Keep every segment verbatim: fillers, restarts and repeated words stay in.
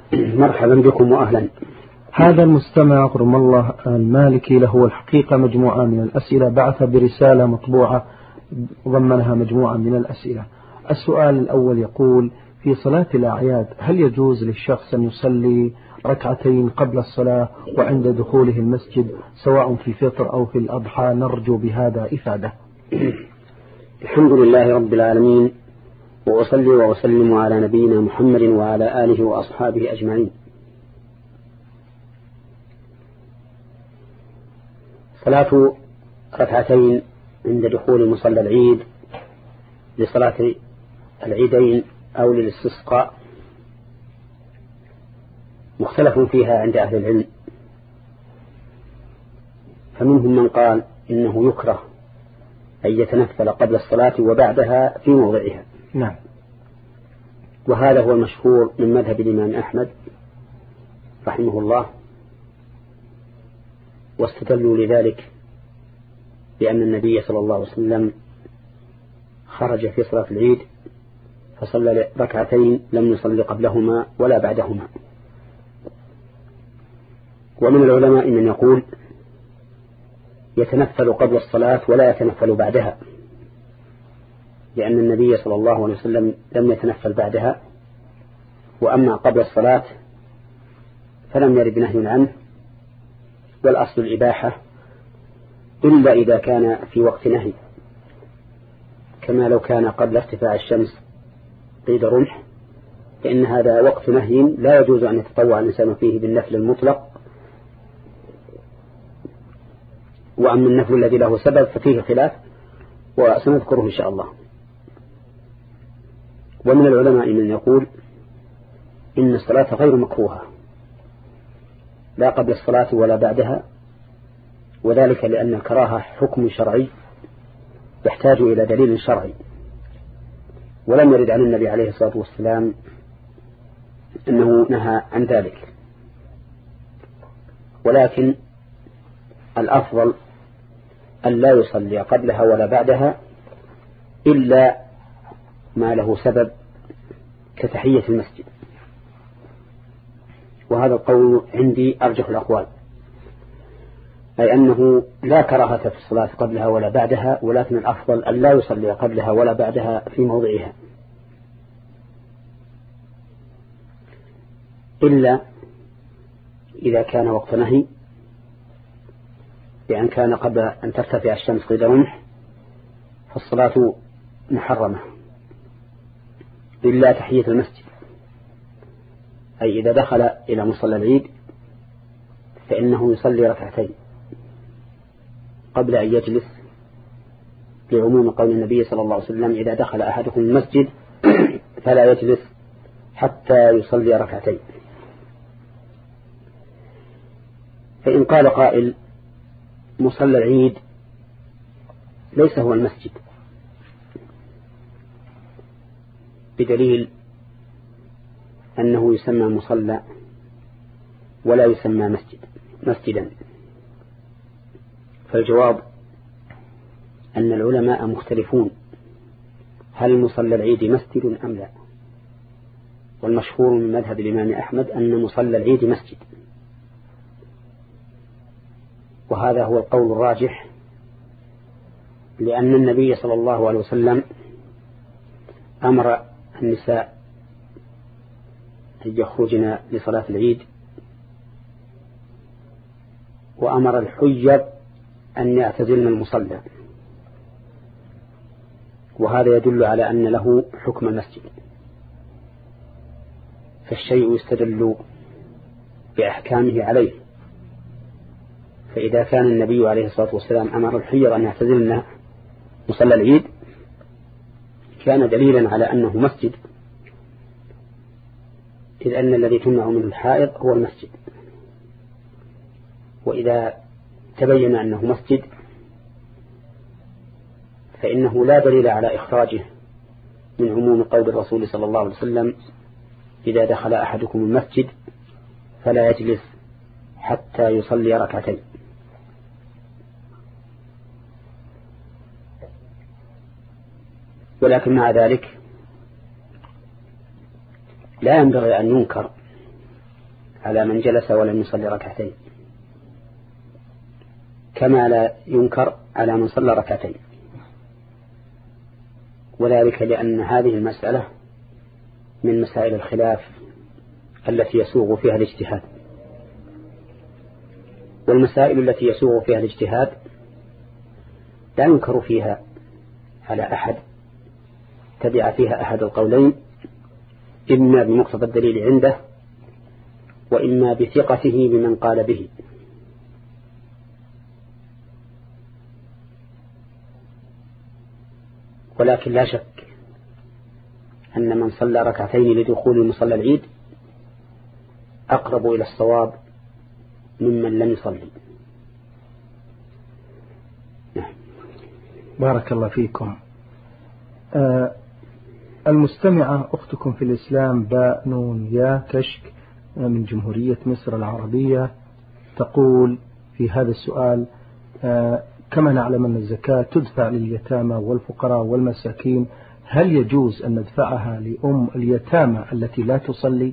مرحبا بكم وأهلا. هذا المستمع قرم الله المالكي له الحقيقة مجموعة من الأسئلة، بعث برسالة مطبوعة ضمنها مجموعة من الأسئلة. السؤال الأول يقول: في صلاة الأعياد هل يجوز للشخص أن يصلي ركعتين قبل الصلاة وعند دخوله المسجد سواء في فطر أو في الأضحى؟ نرجو بهذا إفادة. الحمد لله رب العالمين، وأصلي وأسلم على نبينا محمد وعلى آله وأصحابه أجمعين. صلاة ركعتين عند دخول مصلى العيد لصلاة العيدين أو للاستسقاء مختلف فيها عند أهل العلم، فمنهم من قال إنه يكره أن يتنفل قبل الصلاة وبعدها في موضعها. نعم. وهذا هو المشهور من مذهب الإمام أحمد رحمه الله، واستدلوا لذلك بأن النبي صلى الله عليه وسلم خرج في صلاة العيد فصلى ركعتين لم يصلي قبلهما ولا بعدهما. ومن العلماء من يقول يتنفل قبل الصلاة ولا يتنفل بعدها، لأن النبي صلى الله عليه وسلم لم يتنفل بعدها، وأما قبل الصلاة فلم يرد نهي عنه، والأصل الإباحة إلا إذا كان في وقت نهي، كما لو كان قبل ارتفاع الشمس قيد رمح، فإن هذا وقت نهي لا يجوز أن يتطوع الإنسان فيه بالنفل المطلق. وأما النفل الذي له سبب ففيه خلاف وسنذكره إن شاء الله. ومن العلماء من يقول إن الصلاة غير مكروهة لا قبل الصلاة ولا بعدها، وذلك لأن الكراهة حكم شرعي يحتاج إلى دليل شرعي، ولم يرد عن النبي عليه الصلاة والسلام أنه نهى عن ذلك. ولكن الأفضل أن لا يصلي قبلها ولا بعدها إلا ما له سبب كتحية المسجد، وهذا القول عندي أرجح الأقوال، أي أنه لا كراهة في الصلاة قبلها ولا بعدها، ولكن الأفضل أن لا يصلي قبلها ولا بعدها في موضعها، إلا إذا كان وقت نهي، بأن كان قبل أن ترتفع الشمس قيد رمح فالصلاة محرمة إلا تحية المسجد، أي إذا دخل إلى مصلى العيد فإنه يصلي ركعتين قبل أن يجلس، لعموم قول النبي صلى الله عليه وسلم: إذا دخل أحدكم المسجد فلا يجلس حتى يصلي ركعتين. فإن قال قائل: مصلى العيد ليس هو المسجد، بدليل أنه يسمى مصلى ولا يسمى مسجد مسجدا، فالجواب أن العلماء مختلفون هل مصلى العيد مسجد أم لا، والمشهور من مذهب الإمام أحمد أن مصلى العيد مسجد، وهذا هو القول الراجح، لأن النبي صلى الله عليه وسلم أمر النساء أن يخرجن لصلاة العيد، وأمر الحجب أن يعتزلن المصلى، وهذا يدل على أن له حكم المسجد. فالشيء يستدل بأحكامه عليه، فإذا كان النبي عليه الصلاة والسلام أمر الحجب أن يعتزلن مصلى العيد كان دليلا على أنه مسجد، إذ أن الذي تمنع منه الحائض هو المسجد، وإذا تبين أنه مسجد فإنه لا دليل على إخراجه من عموم قول الرسول صلى الله عليه وسلم: إذا دخل أحدكم المسجد فلا يجلس حتى يصلي ركعتين. ولكن مع ذلك لا ينبغي أن ينكر على من جلس ولم يصلي ركعتين، كما لا ينكر على من صلى ركعتين، وذلك لأن هذه المسألة من مسائل الخلاف التي يسوغ فيها الاجتهاد، والمسائل التي يسوغ فيها الاجتهاد لا ينكر فيها على أحد تبع فيها أحد القولين، إما بمقتضى الدليل عنده وإما بثقته بمن قال به. ولكن لا شك أن من صلى ركعتين لدخول مصلى العيد أقرب إلى الصواب ممن لم يصلي. نعم. بارك الله فيكم. آه المستمعة أختكم في الإسلام باء نون يا كشك من جمهورية مصر العربية تقول في هذا السؤال: آه كما نعلم أن الزكاة تدفع لليتامى والفقراء والمساكين، هل يجوز أن ندفعها لأم اليتامى التي لا تصلي؟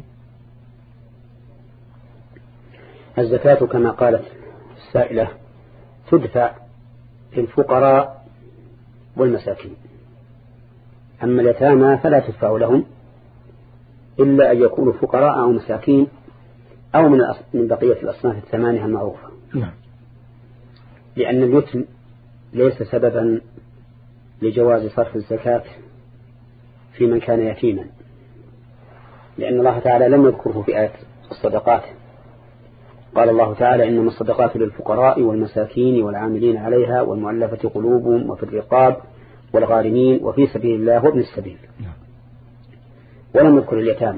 الزكاة كما قالت السائلة تدفع للفقراء والمساكين، أما اليتامى فلا تدفع لهم إلا أن يكونوا فقراء أو مساكين أو من من بقية الأصناف الثمانية المعروفة. نعم. لأن اليتم ليس سببا لجواز صرف الزكاة في من كان يتيما، لأن الله تعالى لم يذكره في آية الصدقات. قال الله تعالى: إنما الصدقات للفقراء والمساكين والعاملين عليها والمؤلفة قلوبهم وفي الرقاب والغارمين وفي سبيل الله وابن السبيل. ولم يذكر اليتامى.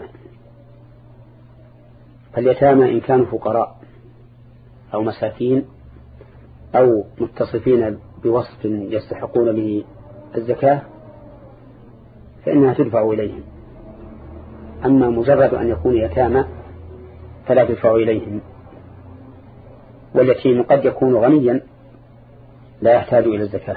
فاليتامى إن كانوا فقراء أو مساكين أو متصفين بوصف يستحقون به الزكاة فإنها تدفع إليهم، أما مجرد أن يكون يتامى فلا تدفع إليهم. واليتيم قد يكون غنيا لا يحتاج إلى الزكاة.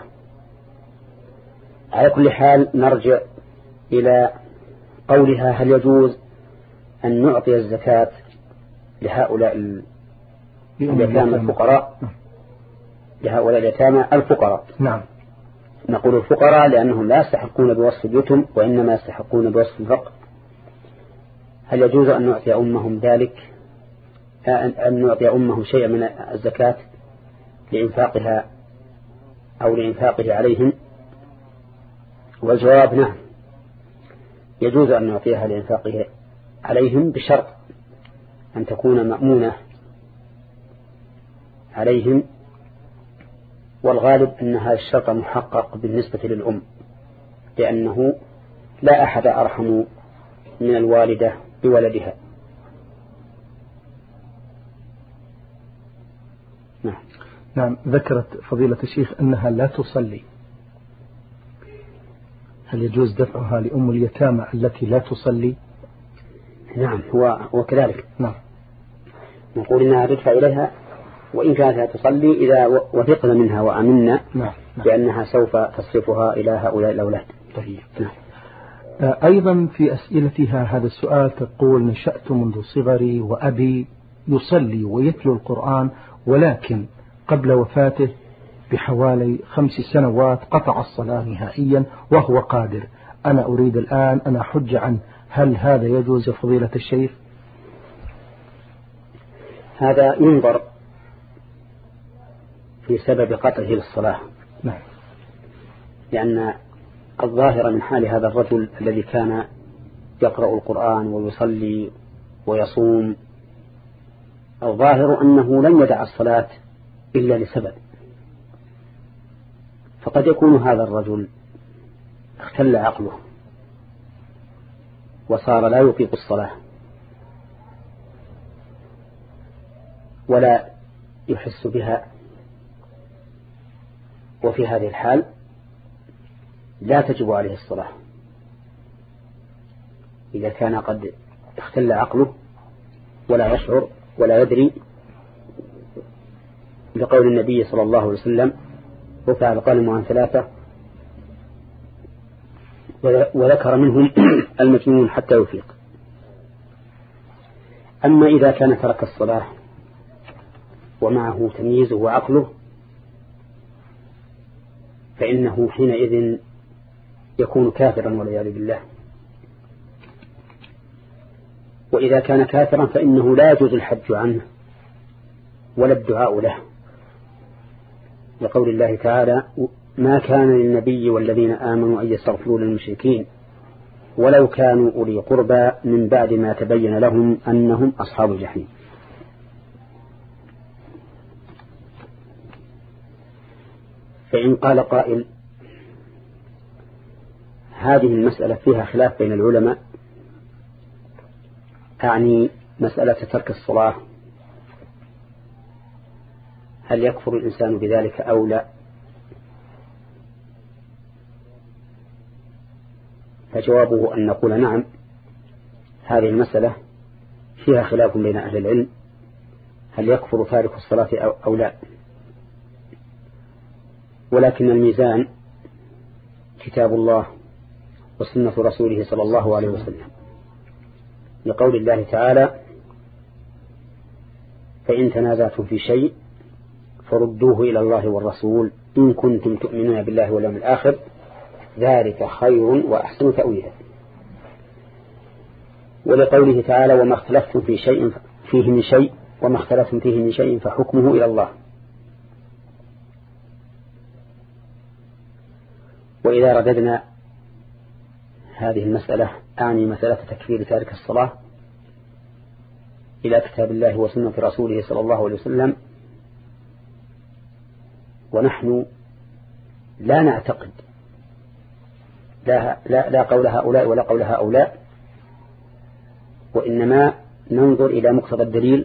على كل حال نرجع إلى قولها: هل يجوز أن نعطي الزكاة لهؤلاء اليتامى الفقراء لهؤلاء اليتامى الفقراء؟ نعم. نقول الفقراء لأنهم لا يستحقون بوصف اليتم وإنما يستحقون بوصف الفقر. هل يجوز أن نعطي أمهم ذلك، أن نعطي أمهم شيئا من الزكاة لإنفاقها أو لإنفاقه عليهم؟ والجواب نعم، يجوز أن نعطيها لإنفاقه عليهم بشرط أن تكون مأمونة عليهم، والغالب أن هذا الشرط محقق بالنسبة للأم، لأنه لا أحد أرحم من الوالدة بولدها. نعم. نعم. ذكرت فضيلة الشيخ أنها لا تصلي، هل يجوز دفعها لأم اليتامى التي لا تصلي؟ نعم، هو هو كذلك. نعم. نقول إنها تدفع إليها وإن كانت لا تصلي إذا وثقنا منها وأمنا نعم. بأنها سوف تصرفها إلى هؤلاء الأولاد. طيب. نعم. أيضا في أسئلتها هذا السؤال تقول: نشأت منذ صغري وأبي يصلي ويتلو القرآن، ولكن قبل وفاته بحوالي خمس سنوات قطع الصلاة نهائيا وهو قادر. أنا أريد الآن أن أحج عنه، هل هذا يجوز فضيلة الشيخ؟ هذا ينظر في سبب قطعه للصلاة. نعم. لأن الظاهر من حال هذا الرجل الذي كان يقرأ القرآن ويصلي ويصوم، الظاهر أنه لن يدع الصلاة إلا لسبب، فقد يكون هذا الرجل اختل عقله وصار لا يطيق الصلاة ولا يحس بها، وفي هذه الحال لا تجب عليه الصلاة إذا كان قد اختل عقله ولا يشعر ولا يدري، لقول النبي صلى الله عليه وسلم: رفع القلم عن ثلاثة وذكر منهم المجنون حتى يفيق. أما إذا كان ترك الصلاة ومعه تمييزه وعقله فإنه حينئذ يكون كافرا والعياذ بالله. وإذا كان كافرا فإنه لا يجوز الحج عنه ولا الدعاء له، لقول الله تعالى: ما كان للنبي والذين آمنوا أن يستغفروا للمشركين ولو كانوا أولي قربى من بعد ما تبين لهم أنهم أصحاب الجحيم. فإن قال قائل: هذه المسألة فيها خلاف بين العلماء، أعني مسألة ترك الصلاة، هل يكفر الإنسان بذلك أو لا؟ فجوابه أن نقول نعم، هذه المسألة فيها خلاف بين أهل العلم، هل يكفر تارك الصلاة أو, أو لا، ولكن الميزان كتاب الله وسنة رسوله صلى الله عليه وسلم، لقول الله تعالى: فإن تنازعتم في شيء فردوه إلى الله والرسول إن كنتم تؤمنون بالله واليوم الآخر ذلك خير وأحسن تأويلا. ولقوله تعالى: وما اختلفتم في شيء فيه من شيء وما اختلفتم فيه من شيء فحكمه إلى الله. وإذا رددنا هذه المسألة، أعني مسألة تكفير تارك الصلاة، إلى كتاب الله وسنة رسوله صلى الله عليه وسلم، ونحن لا نعتقد لا, لا, لا قول هؤلاء ولا قول هؤلاء، وإنما ننظر إلى مقتضى الدليل،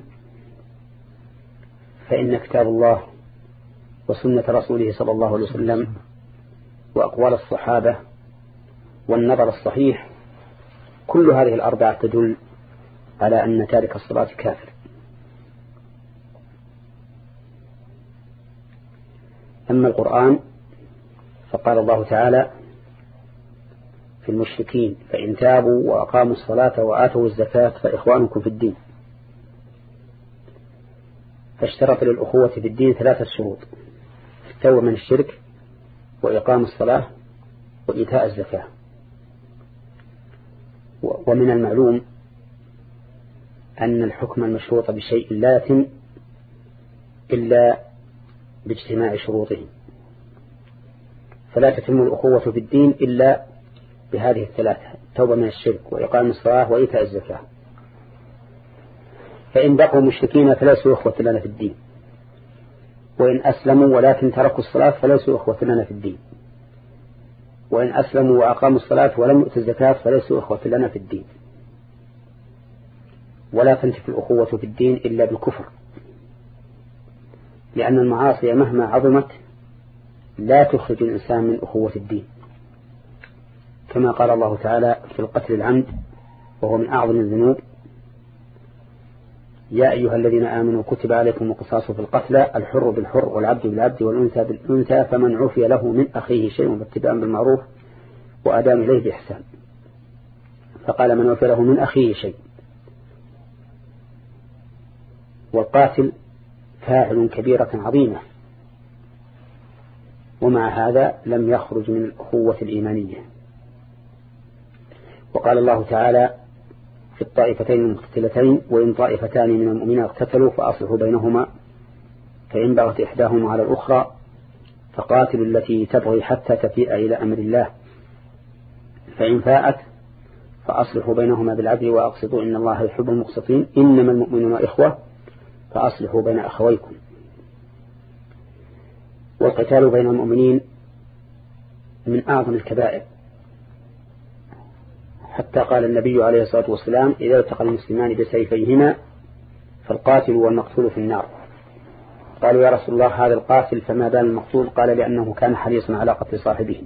فإن كتاب الله وسنة رسوله صلى الله عليه وسلم وأقوال الصحابة والنظر الصحيح كل هذه الأربعة تدل على أن تارك الصلاة كافر. أما القرآن فقال الله تعالى في المشركين: فإن تابوا وأقاموا الصلاة وآتوا الزكاة فإخوانكم في الدين. فاشترط للأخوة في الدين ثلاثة شروط: التوبة من الشرك وإقام الصلاة وإيتاء الزكاة. ومن المعلوم أن الحكم المشروط بشيء لا يتم إلا باجتماع شروطه، فلا تتم الأخوة في الدين إلا بهذه الثلاثة: التوبة من الشرك وإقام الصلاة وإيتاء الزكاة. فإن بقوا مشركين فليسوا أخوة لنا في الدين، وإن أسلموا ولكن تركوا الصلاة فليسوا أخوة لنا في الدين، وإن أسلموا وأقاموا الصلاة ولم يؤتوا الزكاة فليسوا أخوة لنا في الدين. ولا تنتفي الأخوة في الدين إلا بالكفر، لأن المعاصي مهما عظمت لا تخرج الإنسان من أخوة الدين، كما قال الله تعالى في القتل العمد وهو من أعظم الذنوب: يا أيها الذين آمنوا كتب عليكم القصاص في القتلى الحر بالحر والعبد بالعبد والأنثى بالأنثى فمن عفي له من أخيه شيء فاتباع بالمعروف وأداء إليه بإحسان. فقال: من عفي له من أخيه شيء. والقاتل فاعل كبيرة عظيمة، ومع هذا لم يخرج من الأخوة الإيمانية. وقال الله تعالى في الطائفتين المقتتلتين: وإن طائفتان من المؤمنين اقتتلوا فأصلحوا بينهما فإن بغت إحداهما على الأخرى فقاتلوا التي تبغي حتى تفيء إلى أمر الله فإن فاءت فأصلحوا بينهما بالعدل وأقسطوا إن الله يحب المقسطين إنما المؤمنون إخوة فأصلحوا بين أخويكم. والقتال بين المؤمنين من أعظم الكبائر، حتى قال النبي عليه الصلاة والسلام: إذا التقى المسلمان بسيفيهما فالقاتل والمقتول في النار. قالوا: يا رسول الله هذا القاتل فما بال المقتول؟ قال: لأنه كان حريصا على قتل صاحبه.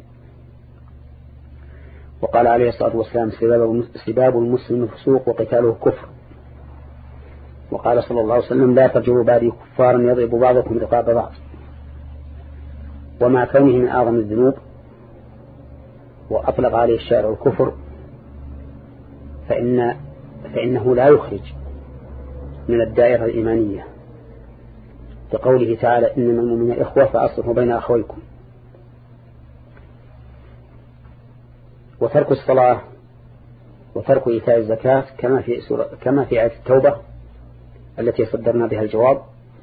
وقال عليه الصلاة والسلام: سباب المسلم فسوق وقتاله كفر. وقال صلى الله عليه وسلم: لا ترجعوا بعدي كفارا يضرب بعضكم رقاب بعض. ومع كونه من أعظم الذنوب وأطلق عليه الشارع الكفر فإن فإنه لا يخرج من الدائرة الإيمانية بقوله تعالى إنما المؤمنون إخوة فأصلحوا بين أخويكم. وترك الصلاة وترك إيتاء الزكاة كما في سورة كما في آية التوبة التي صدرنا بها الجواب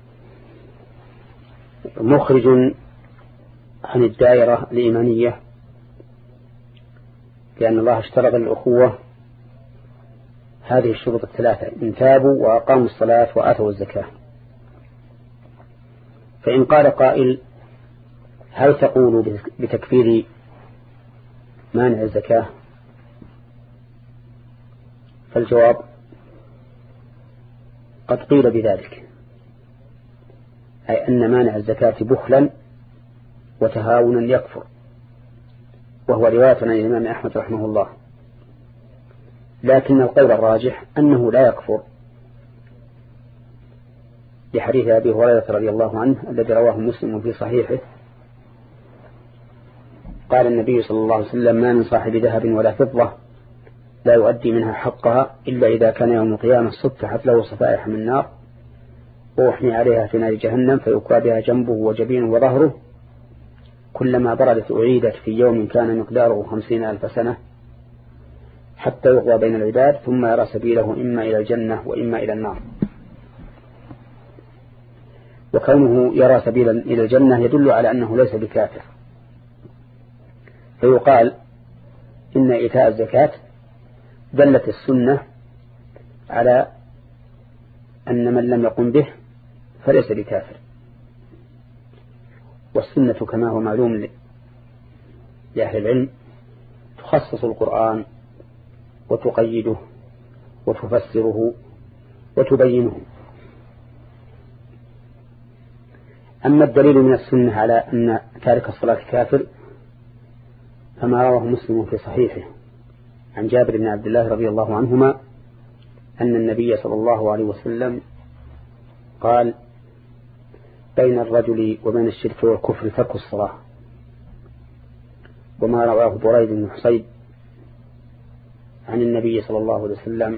مخرج عن الدائرة الإيمانية، لأن الله اشترط للأخوة هذه الشروط الثلاثة: إن تابوا وأقاموا الصلاة وآتوا الزكاة. فإن قال قائل: هل تقول بتكفير مانع الزكاة؟ فالجواب: قد قيل بذلك، أي أن مانع الزكاة بخلا وتهاونا يكفر، وهو رواية عن الإمام أحمد رحمه الله. لكن القول الراجح أنه لا يكفر، لحديث أبي هريرة رضي الله عنه الذي رواه مسلم في صحيحه قال النبي صلى الله عليه وسلم: ما من صاحب ذهب ولا فضة لا يؤدي منها حقها إلا إذا كان يوم القيامة صفحت له صفائح من نار وأحمي عليها في نار جهنم فيكوى بها جنبه وجبينه وظهره كلما بردت أعيدت في يوم كان مقداره خمسين ألف سنة حتى يقضى بين العباد ثم يرى سبيله إما إلى الجنة وإما إلى النار. وكونه يرى سبيلا إلى الجنة يدل على أنه ليس بكافر، فيقال إن إيتاء الزكاة دلت السنة على أن من لم يقم به فليس بكافر. والسنة كما هو معلوم لأهل العلم تخصص القرآن وتقيده وتفسره وتبينه. أما الدليل من السنة على أن تارك الصلاة كافر فما رواه مسلم في صحيحه عن جابر بن عبد الله رضي الله عنهما أن النبي صلى الله عليه وسلم قال: بين الرجل وبين الشرك والكفر ترك الصلاة. وما رواه بريد بن حصيب عن النبي صلى الله عليه وسلم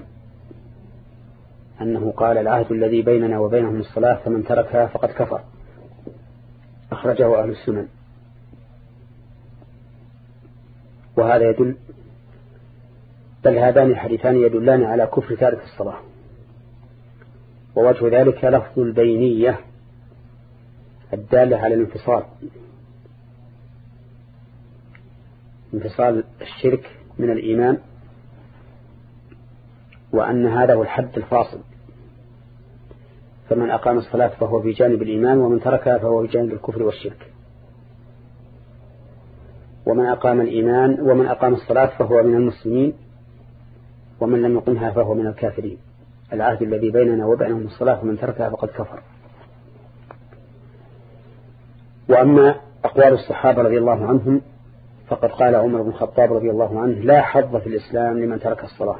أنه قال: العهد الذي بيننا وبينهم الصلاة فمن تركها فقد كفر. أخرجه أهل السنن. وهذا يدل بل هذان الحديثان يدلان على كفر تارك الصلاة. ووجه ذلك لفظ البينية الدالة على الانفصال، انفصال الشرك من الإيمان، وأن هذا هو الحد الفاصل، فمن أقام الصلاة فهو في جانب الإيمان ومن تركها فهو في جانب الكفر والشرك. ومن أقام الإيمان ومن أقام الصلاة فهو من المسلمين ومن لم يقمها فهو من الكافرين. العهد الذي بيننا وبينهم الصلاة ومن تركها فقد كفر. وأما أقوال الصحابة رضي الله عنهم فقد قال عمر بن الخطاب رضي الله عنه: لا حظ في الإسلام لمن ترك الصلاة.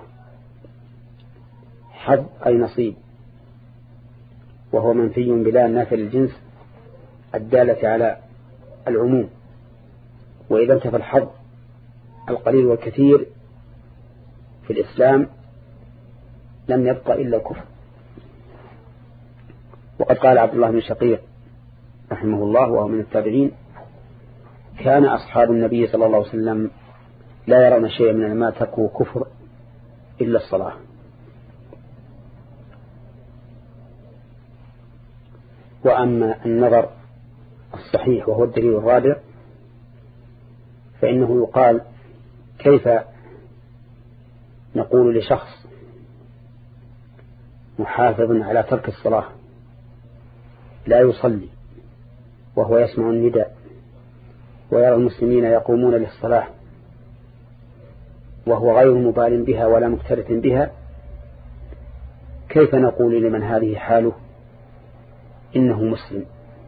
حظ أي نصيب، وهو منفي بلا نافي الجنس الدالة على العموم. وإذا انتفى الحظ القليل والكثير في الإسلام لم يبقى إلا الكفر. وقد قال عبد الله بن شقيق رحمه الله وهو من التابعين: كان أصحاب النبي صلى الله عليه وسلم لا يرون شيئا من ما تركوا كفر إلا الصلاة. وأما النظر الصحيح وهو الدليل الرابع فإنه يقال: كيف نقول لشخص محافظ على ترك الصلاة لا يصلي وهو يسمع النداء ويرى المسلمين يقومون للصلاة وهو غير مبال بها ولا مكترث بها، كيف نقول لمن هذه حاله إنه مسلم؟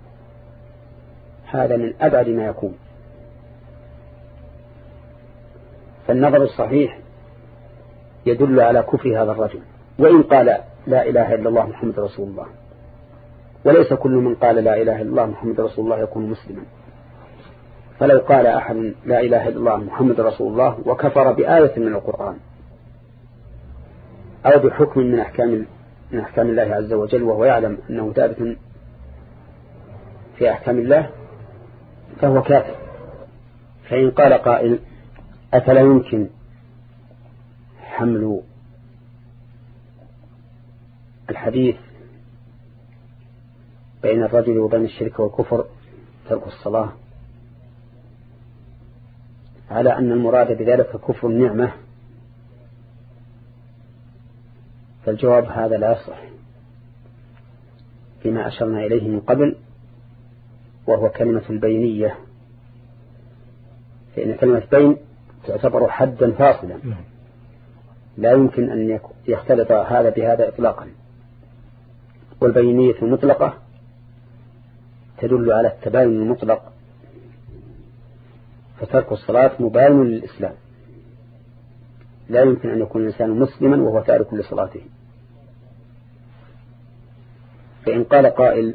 هذا من أبعد ما يكون. فالنظر الصحيح يدل على كفر هذا الرجل وإن قال لا إله إلا الله محمد رسول الله. وليس كل من قال لا إله إلا الله محمد رسول الله يكون مسلما. فلو قال أحد لا إله إلا الله محمد رسول الله وكفر بآية من القرآن أو بحكم من أحكام من أحكام الله عز وجل وهو يعلم أنه ثابت في أحكام الله فهو كافر. فإن قال قائل أفلا يمكن حمل الحديث بين الرجل وبين الشرك والكفر ترك الصلاة على أن المراد بذلك كفر النعمة؟ فالجواب هذا لا يصح فيما أشرنا إليه من قبل، وهو كلمة البينية، فإن كلمة بين تعتبر حدا فاصلا لا يمكن أن يختلط هذا بهذا إطلاقا، والبينية المطلقة تدل على التباين المطلق، فترك الصلاة مباين للإسلام، لا يمكن أن يكون الإنسان مسلما وهو تارك لصلاته. فإن قال قائل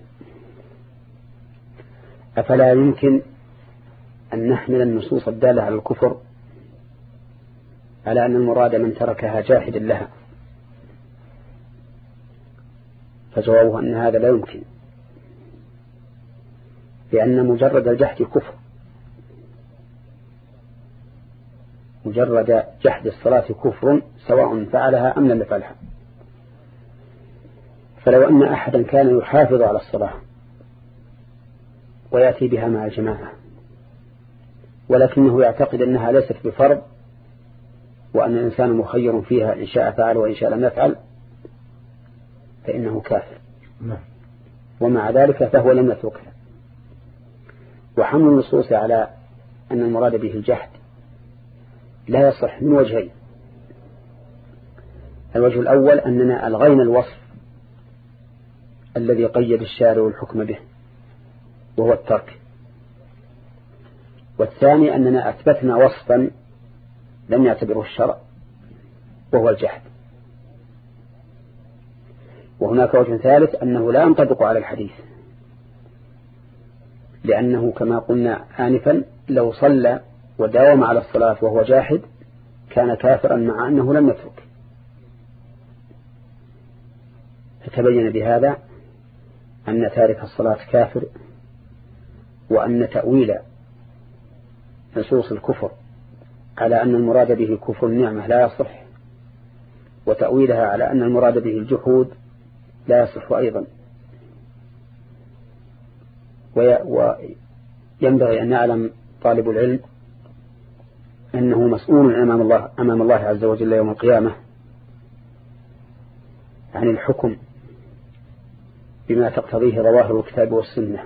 أفلا يمكن أن نحمل النصوص الدالة على الكفر على أن المراد من تركها جاحدا لها؟ فجوابه أن هذا لا يمكن، لأن مجرد الجحد كفر، مجرد جحد الصلاة كفر سواء فعلها أم لم يفعلها. فلو أن أحدا كان يحافظ على الصلاة ويأتي بها مع الجماعة ولكنه يعتقد أنها ليست بفرض وأن الإنسان مخير فيها إن شاء فعل وإن شاء لم يفعل، فإنه كافر، ومع ذلك فهو لم يتركها. وحمل النصوص على أن المراد به الجحد لا يصح من وجهين. الوجه الأول أننا ألغينا الوصف الذي قيد الشارع الحكم به وهو الترك، والثاني أننا أثبتنا وصفا لم يعتبره الشرع وهو الجحد. وهناك وجه ثالث أنه لا ينطبق على الحديث، لأنه كما قلنا آنفا لو صلى وداوم على الصلاة وهو جاحد كان كافرا مع أنه لم يترك. فتبين بهذا أن تارك الصلاة كافر، وأن تأويل نصوص الكفر على أن المراد به كفر النعمة لا يصح، وتأويلها على أن المراد به الجحود لا يصح أيضا. وينبغي أن يعلم طالب العلم أنه مسؤول أمام الله أمام الله عز وجل يوم القيامة عن الحكم بما تقتضيه ظواهر الكتاب والسنة،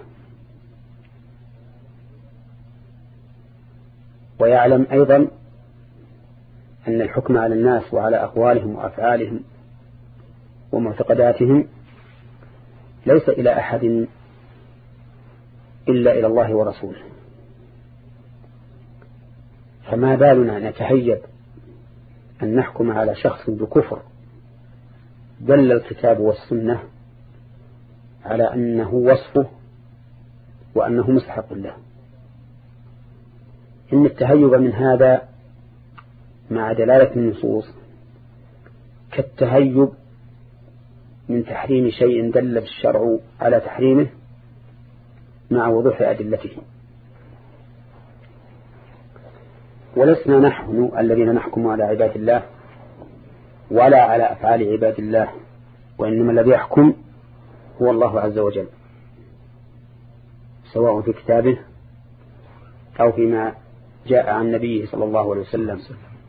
ويعلم أيضا أن الحكم على الناس وعلى أقوالهم وأفعالهم ومعتقداتهم ليس إلى أحد إلا إلى الله ورسوله. فما بالنا نتهيب أن نحكم على شخص بكفر دل الكتاب والسنة على أنه وصفه وأنه مستحق له. إن التهيب من هذا مع دلالة النصوص كالتهيب من تحريم شيء دل الشرع على تحريمه مع وضوح أدلته. ولسنا نحن الذين نحكم على عباد الله ولا على أفعال عباد الله، وإنما الذي يحكم هو الله عز وجل، سواء في كتابه أو فيما جاء عن نبيه صلى الله عليه وسلم.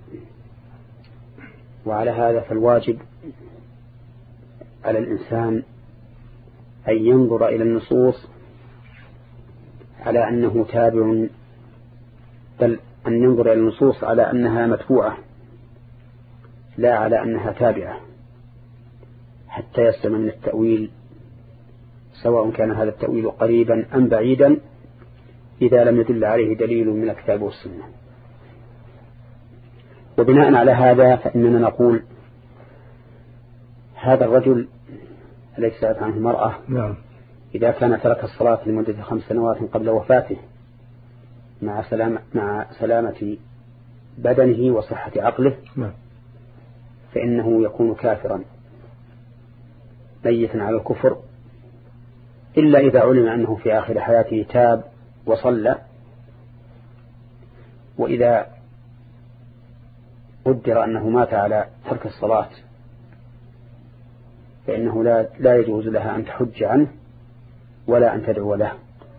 وعلى هذا فالواجب على الإنسان أن ينظر إلى النصوص على أنه تابع، بل أن ينظر إلى النصوص على أنها متبوعة لا على أنها تابعة، حتى يسلم من التأويل، سواء كان هذا التأويل قريبا أم بعيدا، إذا لم يدل عليه دليل من الكتاب والسنة. وبناء على هذا فإننا نقول هذا الرجل الذي سألت عنه المرأة نعم. إذا كان ترك الصلاة لمدة خمس سنوات قبل وفاته مع سلامة, مع سلامة بدنه وصحة عقله نعم. فإنه يكون كافرا ميتا على الكفر إلا إذا علم أنه في آخر حياته تاب وصلى، وإذا قدر أنه مات على ترك الصلاة فإنه لا, لا يجوز لها أن تحج عنه ولا أن تدعو له.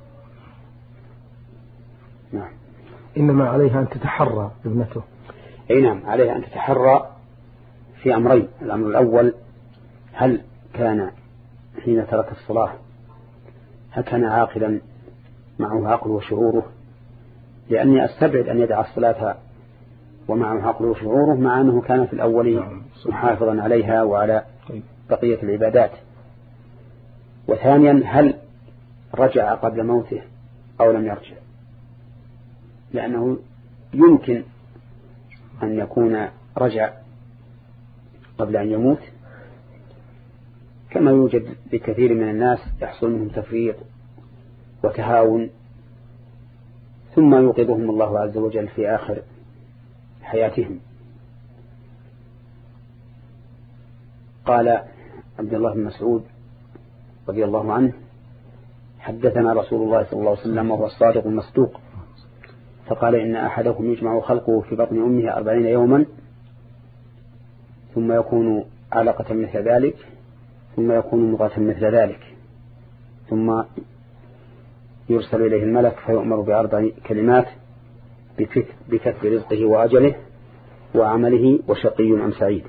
نعم. إنما عليها أن تتحرى ابنته. أي نعم، عليها أن تتحرى في أمرين. الأمر الأول، هل كان حين ترك الصلاة هل كان عاقلا معه عقله وشعوره، لأني أستبعد أن يدع الصلاة ومعه عقله وشعوره مع أنه كان في الأول محافظا عليها وعلى بقية العبادات. وثانيا، هل رجع قبل موته أو لم يرجع، لأنه يمكن أن يكون رجع قبل أن يموت، كما يوجد بكثير من الناس يحصل منهم تفريط وتهاون ثم يوقظهم الله عز وجل في آخر حياتهم. قال عبد الله بن مسعود رضي الله عنه: حدثنا رسول الله صلى الله عليه وسلم وهو الصادق المصدوق، فقال: إن أحدكم يجمع خلقه في بطن أمه أربعين يوما ثم يكون علقة مثل ذلك ثم يكون مضغة مثل ذلك ثم يرسل إليه الملك فيؤمر بأربع كلمات: بكتب رزقه وأجله وعمله وشقي أم سعيد.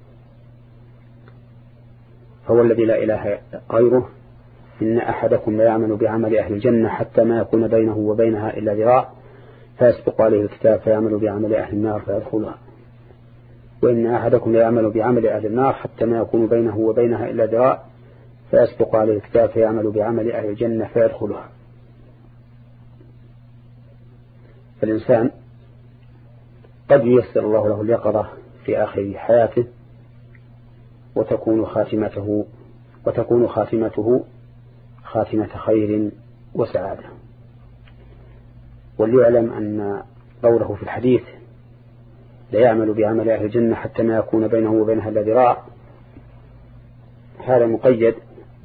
فهو الذي لا إله غيره: إن أحدكم لا يعمل بعمل أهل الجنة حتى ما يكون بينه وبينها إلا ذراع فيسبق عليه الكتاب فيعمل بعمل أهل النار فيدخلها، وإن أحدكم لا يعمل بعمل أهل النار حتى ما يكون بينه وبينها إلا ذراع فيسبق عليه الكتاب فيعمل بعمل أهل الجنة فيدخلها. فالإنسان قد ييسر الله له اليقظة في آخر حياته وتكون خاتمته وتكون خاتمته خاتمة خير وسعادة. وليعلم أن قوله في الحديث: لا يعمل بعمل أهل الجنة حتى ما يكون بينه وبينها إلا ذراع، هذا مقيد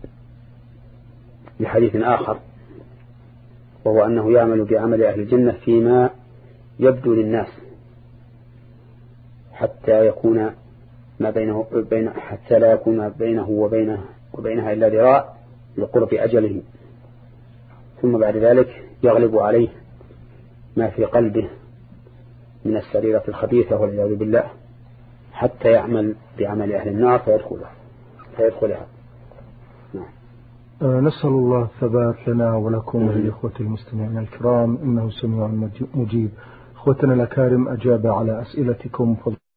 بحديث آخر، وهو أنه يعمل بعمل أهل الجنة فيما يبدو للناس حتى يكون ما بينه بين حتى لا يكون بينه وبينه وبينها إلا ذراع لقرب أجله، ثم بعد ذلك يغلب عليه ما في قلبه من السريرة الخبيثة والعياذ بالله حتى يعمل بعمل أهل النار فيدخلها فيدخلها. نعم. نسأل الله الثبات لنا ولكم وللإخوة المستمعين الكرام، إنه سميع مجيب. إخوتنا الأكارم، أجاب على أسئلتكم.